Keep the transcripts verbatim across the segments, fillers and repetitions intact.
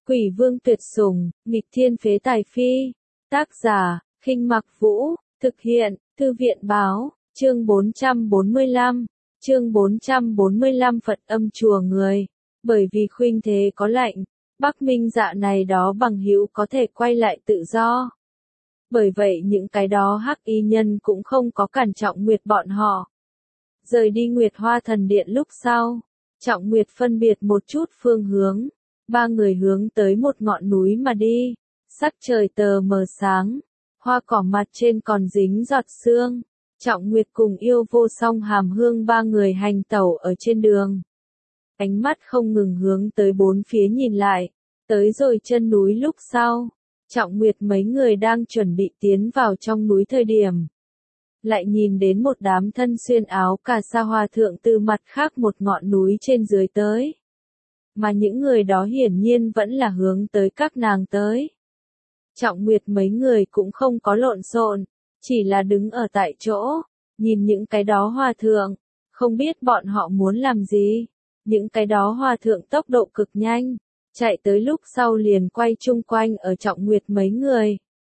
Quỷ vương tuyệt sủng, nghịch thiên phế tài phi. Tác giả, Khinh Mặc Vũ, thực hiện, Thư viện báo, chương bốn trăm bốn mươi lăm, chương bốn trăm bốn mươi lăm Phật âm chùa người. Bởi vì khuynh thế có lệnh, Bắc Minh Dạ này đó bằng hữu có thể quay lại tự do. Bởi vậy những cái đó hắc y nhân cũng không có cản Trọng Nguyệt bọn họ. Rời đi Nguyệt Hoa Thần Điện lúc sau, Trọng Nguyệt phân biệt một chút phương hướng, ba người hướng tới một ngọn núi mà đi. Sắc trời tờ mờ sáng, hoa cỏ mặt trên còn dính giọt sương. Trọng Nguyệt cùng Yêu Vô Song Hàm Hương ba người hành tẩu ở trên đường. Ánh mắt không ngừng hướng tới bốn phía nhìn lại, tới rồi chân núi lúc sau. Trọng Nguyệt mấy người đang chuẩn bị tiến vào trong núi thời điểm. Lại nhìn đến một đám thân xuyên áo cà sa hòa thượng từ mặt khác một ngọn núi trên dưới tới. Mà những người đó hiển nhiên vẫn là hướng tới các nàng tới. Trọng Nguyệt mấy người cũng không có lộn xộn, chỉ là đứng ở tại chỗ, nhìn những cái đó hòa thượng, không biết bọn họ muốn làm gì. Những cái đó hòa thượng tốc độ cực nhanh, chạy tới lúc sau liền quay chung quanh ở Trọng Nguyệt mấy người.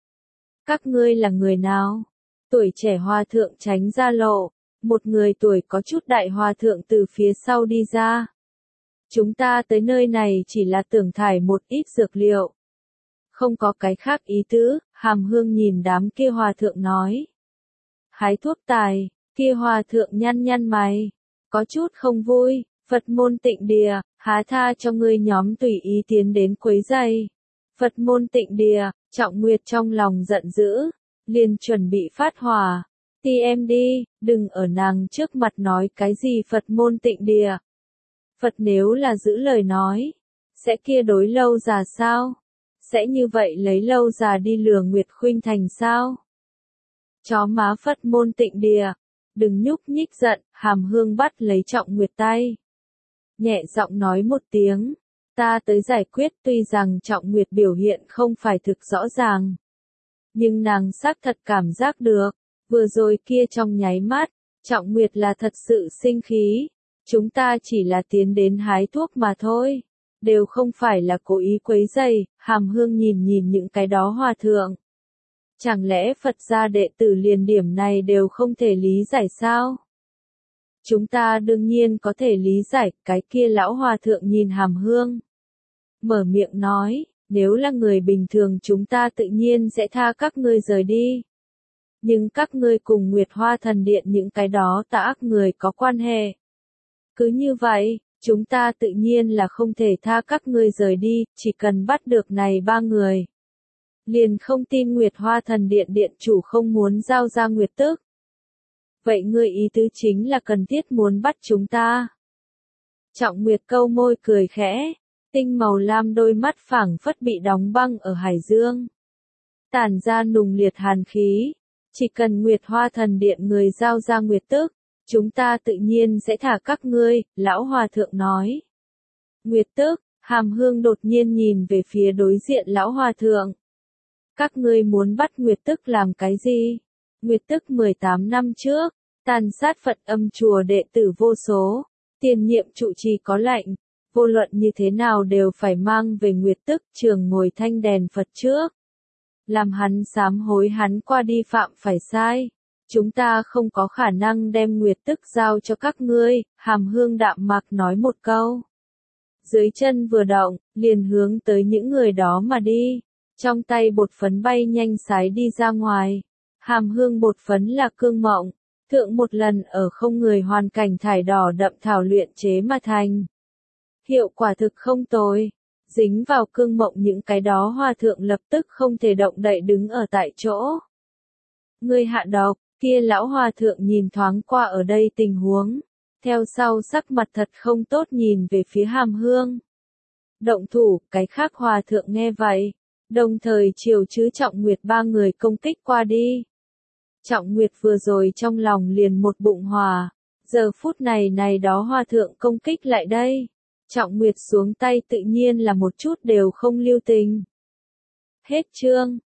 Các ngươi là người nào? Tuổi trẻ hòa thượng tránh ra lộ, một người tuổi có chút đại hòa thượng từ phía sau đi ra. Chúng ta tới nơi này chỉ là tưởng thải một ít dược liệu. Không có cái khác ý tứ, Hàm Hương nhìn đám kia hòa thượng nói. Hái thuốc tài, kia hòa thượng nhăn nhăn mày, có chút không vui. Phật môn Tịnh Địa, há tha cho ngươi nhóm tùy ý tiến đến quấy rầy. Phật môn Tịnh Địa, Trọng Nguyệt trong lòng giận dữ, liền chuẩn bị phát hỏa. Ti em đi, đừng ở nàng trước mặt nói cái gì Phật môn Tịnh Địa. Phật nếu là giữ lời nói, sẽ kia đối lâu già sao? Sẽ như vậy lấy lâu già đi lừa Nguyệt Khuynh Thành sao? Chó má Phật môn Tịnh Địa, đừng nhúc nhích giận. Hàm Hương bắt lấy Trọng Nguyệt tay, nhẹ giọng nói một tiếng, ta tới giải quyết. Tuy rằng Trọng Nguyệt biểu hiện không phải thực rõ ràng, nhưng nàng xác thật cảm giác được, vừa rồi kia trong nháy mắt, Trọng Nguyệt là thật sự sinh khí. Chúng ta chỉ là tiến đến hái thuốc mà thôi, đều không phải là cố ý quấy rầy. Hàm Hương nhìn nhìn những cái đó hòa thượng. Chẳng lẽ Phật gia đệ tử liền điểm này đều không thể lý giải sao? Chúng ta đương nhiên có thể lý giải. Cái kia lão hòa thượng nhìn Hàm Hương, mở miệng nói, nếu là người bình thường chúng ta tự nhiên sẽ tha các ngươi rời đi. Nhưng các ngươi cùng Nguyệt Hoa Thần Điện những cái đó tà ác người có quan hệ. Cứ như vậy, chúng ta tự nhiên là không thể tha các ngươi rời đi, chỉ cần bắt được này ba người. Liền không tin Nguyệt Hoa Thần Điện điện chủ không muốn giao ra Nguyệt Tức. Vậy ngươi ý tứ chính là cần thiết muốn bắt chúng ta. Trọng Nguyệt câu môi cười khẽ, tinh màu lam đôi mắt phảng phất bị đóng băng ở hải dương. Tản ra nùng liệt hàn khí, chỉ cần Nguyệt Hoa Thần Điện người giao ra Nguyệt Tức, chúng ta tự nhiên sẽ thả các ngươi, lão hòa thượng nói. Nguyệt Tức, Hàm Hương đột nhiên nhìn về phía đối diện lão hòa thượng. Các ngươi muốn bắt Nguyệt Tức làm cái gì? Nguyệt Tức mười tám năm trước, tàn sát Phật âm chùa đệ tử vô số, tiền nhiệm trụ trì có lệnh, vô luận như thế nào đều phải mang về Nguyệt Tức trường ngồi thanh đèn Phật trước. Làm hắn sám hối hắn qua đi phạm phải sai. Chúng ta không có khả năng đem Nguyệt Tức giao cho các ngươi. Hàm Hương đạm mạc nói một câu. Dưới chân vừa động, liền hướng tới những người đó mà đi. Trong tay bột phấn bay nhanh sái đi ra ngoài. Hàm Hương bột phấn là cương mộng, thượng một lần ở không người hoàn cảnh thải đỏ đậm thảo luyện chế mà thành. Hiệu quả thực không tồi, dính vào cương mộng những cái đó hòa thượng lập tức không thể động đậy đứng ở tại chỗ. Ngươi hạ độc, kia lão hòa thượng nhìn thoáng qua ở đây tình huống, theo sau sắc mặt thật không tốt nhìn về phía Hàm Hương. Động thủ, cái khác hòa thượng nghe vậy, đồng thời chiều chứ Trọng Nguyệt ba người công kích qua đi. Trọng Nguyệt vừa rồi trong lòng liền một bụng hòa, giờ phút này này đó hòa thượng công kích lại đây. Trọng Nguyệt xuống tay tự nhiên là một chút đều không lưu tình. Hết chương.